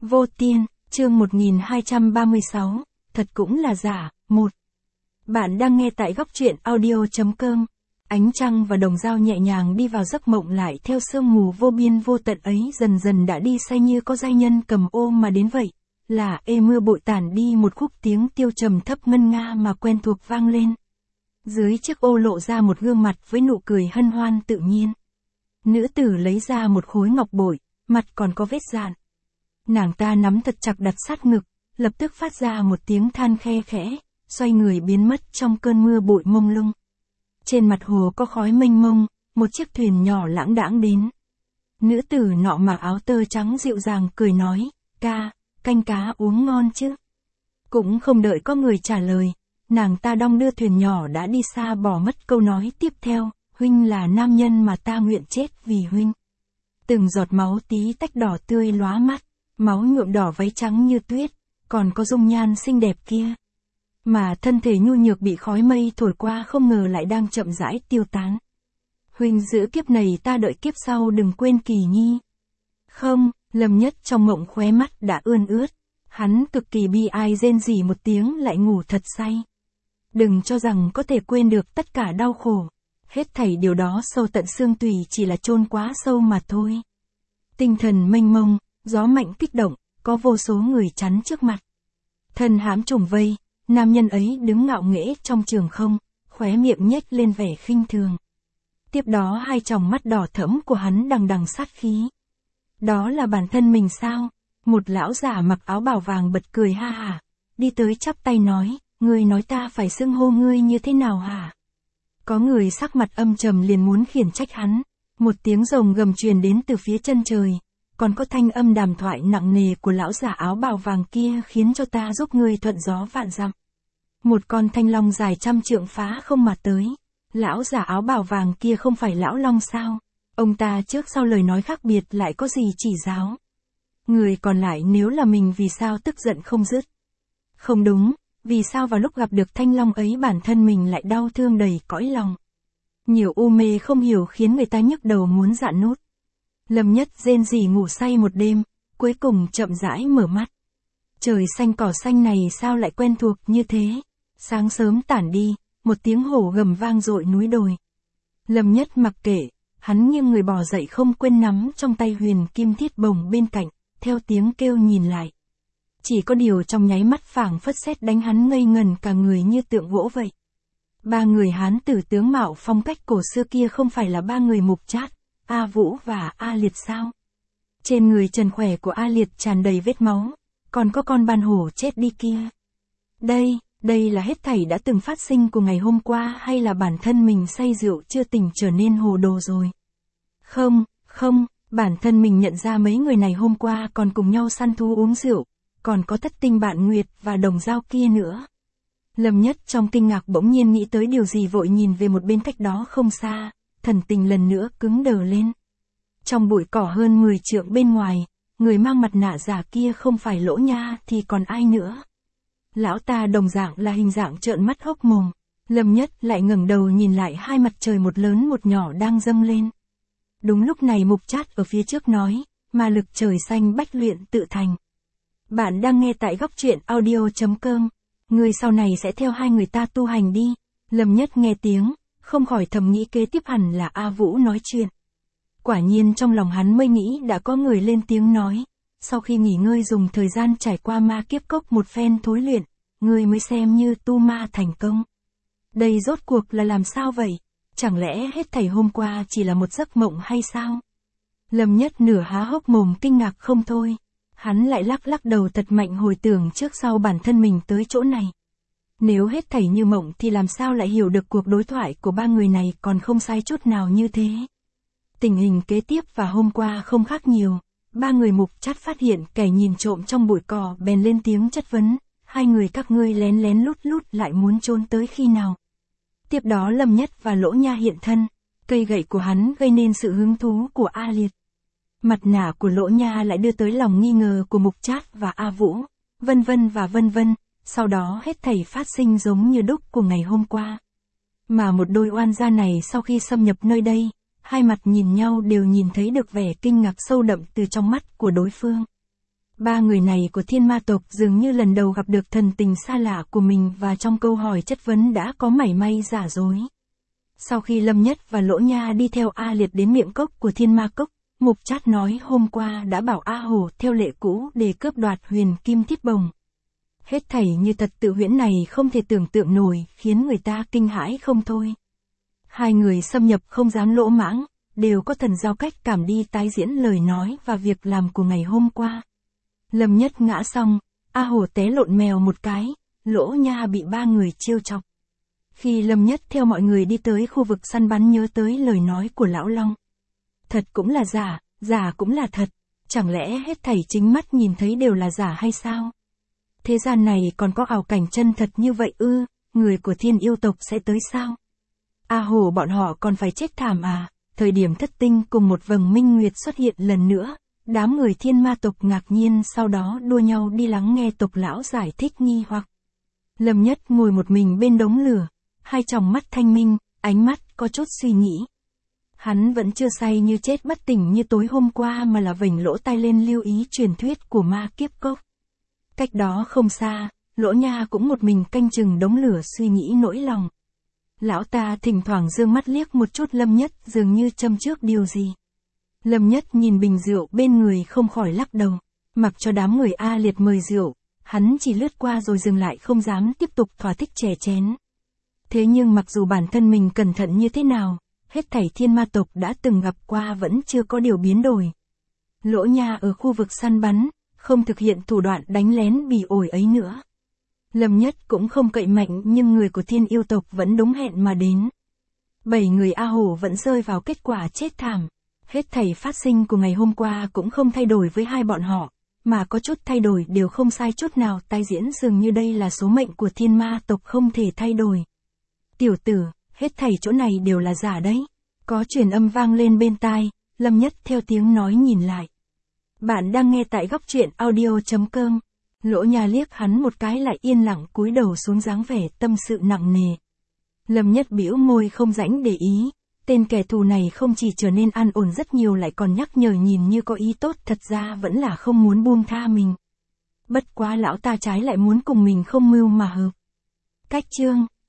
Vô Tiên, chương 1236, thật cũng là giả. 1. Bạn đang nghe tại góc truyện audio.com. Ánh trăng và đồng dao nhẹ nhàng đi vào giấc mộng lại theo sương mù vô biên vô tận ấy dần dần đã đi say như có giai nhân cầm ô mà đến vậy. Là ê mưa bụi tản đi một khúc tiếng tiêu trầm thấp ngân nga mà quen thuộc vang lên. Dưới chiếc ô lộ ra một gương mặt với nụ cười hân hoan tự nhiên. Nữ tử lấy ra một khối ngọc bội, mặt còn có vết dạn. Nàng ta nắm thật chặt đặt sát ngực, lập tức phát ra một tiếng than khe khẽ, xoay người biến mất trong cơn mưa bụi mông lung. Trên mặt hồ có khói mênh mông, một chiếc thuyền nhỏ lãng đãng đến. Nữ tử nọ mặc áo tơ trắng dịu dàng cười nói, canh cá uống ngon chứ. Cũng không đợi có người trả lời, nàng ta đong đưa thuyền nhỏ đã đi xa bỏ mất câu nói tiếp theo, huynh là nam nhân mà ta nguyện chết vì huynh. Từng giọt máu tí tách đỏ tươi lóa mắt, máu nhuộm đỏ váy trắng như tuyết, còn có dung nhan xinh đẹp kia. Mà thân thể nhu nhược bị khói mây thổi qua không ngờ lại đang chậm rãi tiêu tán. Huynh giữ kiếp này ta đợi kiếp sau đừng quên Kỳ Nhi. Không, Lâm Nhất trong mộng khóe mắt đã ươn ướt, hắn cực kỳ bi ai rên rỉ một tiếng lại ngủ thật say. Đừng cho rằng có thể quên được tất cả đau khổ, hết thảy điều đó sâu tận xương tủy chỉ là chôn quá sâu mà thôi. Tinh thần mênh mông, gió mạnh kích động, có vô số người chắn trước mặt. Thân hãm trùng vây, nam nhân ấy đứng ngạo nghễ trong trường không, khóe miệng nhếch lên vẻ khinh thường. Tiếp đó hai tròng mắt đỏ thẫm của hắn đằng đằng sát khí. Đó là bản thân mình sao? Một lão giả mặc áo bào vàng bật cười ha hả, đi tới chắp tay nói, ngươi nói ta phải xưng hô ngươi như thế nào hả? Có người sắc mặt âm trầm liền muốn khiển trách hắn, một tiếng rồng gầm truyền đến từ phía chân trời, còn có thanh âm đàm thoại nặng nề của lão giả áo bào vàng kia khiến cho ta giúp ngươi thuận gió vạn dặm. Một con thanh long dài 100 trượng phá không mà tới, lão giả áo bào vàng kia không phải lão long sao? Ông ta trước sau lời nói khác biệt lại có gì chỉ giáo? Người còn lại nếu là mình vì sao tức giận không dứt? Không đúng, vì sao vào lúc gặp được thanh long ấy bản thân mình lại đau thương đầy cõi lòng? Nhiều u mê không hiểu khiến người ta nhức đầu muốn dạn nút. Lâm Nhất rên rỉ ngủ say một đêm, cuối cùng chậm rãi mở mắt. Trời xanh cỏ xanh này sao lại quen thuộc như thế? Sáng sớm tản đi, một tiếng hổ gầm vang dội núi đồi. Lâm Nhất mặc kệ, hắn nghiêng người bò dậy không quên nắm trong tay huyền kim thiết bồng bên cạnh, theo tiếng kêu nhìn lại. Chỉ có điều trong nháy mắt phảng phất sét đánh hắn ngây ngần cả người như tượng gỗ vậy. Ba người Hán tử tướng mạo phong cách cổ xưa kia không phải là ba người Mục Trát, A Vũ và A Liệt sao? Trên người trần khỏe của A Liệt tràn đầy vết máu, còn có con ban hổ chết đi kia. Đây là hết thảy đã từng phát sinh của ngày hôm qua hay là bản thân mình say rượu chưa tỉnh trở nên hồ đồ rồi? Không, bản thân mình nhận ra mấy người này hôm qua còn cùng nhau săn thú uống rượu, còn có Thất Tinh Bạn Nguyệt và đồng dao kia nữa. Lâm Nhất trong kinh ngạc bỗng nhiên nghĩ tới điều gì vội nhìn về một bên cách đó không xa, thần tình lần nữa cứng đờ lên. Trong bụi cỏ hơn 10 trượng bên ngoài, người mang mặt nạ giả kia không phải Lỗ Nha thì còn ai nữa? Lão ta đồng dạng là hình dạng trợn mắt hốc mồm. Lâm Nhất lại ngẩng đầu nhìn lại hai mặt trời một lớn một nhỏ đang dâng lên. Đúng lúc này Mục Trát ở phía trước nói, ma lực trời xanh bách luyện tự thành. Bạn đang nghe tại góc truyện audio.com. Người sau này sẽ theo hai người ta tu hành đi. Lâm Nhất nghe tiếng, không khỏi thầm nghĩ kế tiếp hẳn là A Vũ nói chuyện. Quả nhiên trong lòng hắn mới nghĩ đã có người lên tiếng nói. Sau khi nghỉ ngơi dùng thời gian trải qua ma kiếp cốc một phen thối luyện, ngươi mới xem như tu ma thành công. Đây rốt cuộc là làm sao vậy? Chẳng lẽ hết thảy hôm qua chỉ là một giấc mộng hay sao? Lâm Nhất nửa há hốc mồm kinh ngạc không thôi. Hắn lại lắc đầu thật mạnh hồi tưởng trước sau bản thân mình tới chỗ này. Nếu hết thảy như mộng thì làm sao lại hiểu được cuộc đối thoại của ba người này còn không sai chút nào như thế. Tình hình kế tiếp và hôm qua không khác nhiều. Ba người Mục Trát phát hiện kẻ nhìn trộm trong bụi cỏ bèn lên tiếng chất vấn, hai người các ngươi lén lén lút lút lại muốn trốn tới khi nào? Tiếp đó Lâm Nhất và Lỗ Nha hiện thân, cây gậy của hắn gây nên sự hứng thú của A Liệt. Mặt nạ của Lỗ Nha lại đưa tới lòng nghi ngờ của Mục Trát và A Vũ, vân vân, sau đó hết thảy phát sinh giống như đúc của ngày hôm qua. Mà một đôi oan gia này sau khi xâm nhập nơi đây, hai mặt nhìn nhau đều nhìn thấy được vẻ kinh ngạc sâu đậm từ trong mắt của đối phương. Ba người này của thiên ma tộc dường như lần đầu gặp được thần tình xa lạ của mình và trong câu hỏi chất vấn đã có mảy may giả dối. Sau khi Lâm Nhất và Lỗ Nha đi theo A Liệt đến miệng cốc của thiên ma cốc, Mục Trát nói hôm qua đã bảo A Hổ theo lệ cũ để cướp đoạt huyền kim thiết bồng. Hết thảy như thật tự huyễn này không thể tưởng tượng nổi, khiến người ta kinh hãi không thôi. Hai người xâm nhập không dám lỗ mãng, đều có thần giao cách cảm đi tái diễn lời nói và việc làm của ngày hôm qua. Lâm Nhất ngã xong, A Hổ té lộn mèo một cái, Lỗ Nha bị ba người trêu chọc. Khi Lâm Nhất theo mọi người đi tới khu vực săn bắn nhớ tới lời nói của Lão Long. Thật cũng là giả, giả cũng là thật, chẳng lẽ hết thảy chính mắt nhìn thấy đều là giả hay sao? Thế gian này còn có ảo cảnh chân thật như vậy ư, người của thiên yêu tộc sẽ tới sao? A Hổ bọn họ còn phải chết thảm à? Thời điểm thất tinh cùng một vầng minh nguyệt xuất hiện lần nữa, đám người thiên ma tộc ngạc nhiên sau đó đua nhau đi lắng nghe tộc lão giải thích nghi hoặc. Lâm Nhất ngồi một mình bên đống lửa, hai tròng mắt thanh minh, ánh mắt có chút suy nghĩ. Hắn vẫn chưa say như chết bất tỉnh như tối hôm qua mà là vểnh lỗ tai lên lưu ý truyền thuyết của ma kiếp cốc. Cách đó không xa, Lỗ Nha cũng một mình canh chừng đống lửa suy nghĩ nỗi lòng. Lão ta thỉnh thoảng dương mắt liếc một chút Lâm Nhất dường như châm trước điều gì. Lâm Nhất nhìn bình rượu bên người không khỏi lắc đầu. Mặc cho đám người A Liệt mời rượu, hắn chỉ lướt qua rồi dừng lại không dám tiếp tục thỏa thích chè chén. Thế nhưng mặc dù bản thân mình cẩn thận như thế nào, hết thảy thiên ma tộc đã từng gặp qua vẫn chưa có điều biến đổi. Lỗ Nha ở khu vực săn bắn, không thực hiện thủ đoạn đánh lén bỉ ổi ấy nữa. Lâm Nhất cũng không cậy mạnh nhưng người của thiên yêu tộc vẫn đúng hẹn mà đến. 7 người A Hổ vẫn rơi vào kết quả chết thảm. Hết thảy phát sinh của ngày hôm qua cũng không thay đổi với hai bọn họ, mà có chút thay đổi đều không sai chút nào, tái diễn dường như đây là số mệnh của thiên ma tộc không thể thay đổi. Tiểu tử, hết thảy chỗ này đều là giả đấy. Có truyền âm vang lên bên tai, Lâm Nhất theo tiếng nói nhìn lại. Bạn đang nghe tại góc truyện audio.com. Lỗ Nha liếc hắn một cái lại yên lặng cúi đầu xuống dáng vẻ tâm sự nặng nề. Lâm Nhất bĩu môi không rãnh để ý, tên kẻ thù này không chỉ trở nên an ổn rất nhiều lại còn nhắc nhở nhìn như có ý tốt, thật ra vẫn là không muốn buông tha mình. Bất quá lão ta trái lại muốn cùng mình không mưu mà hợp. Cách chương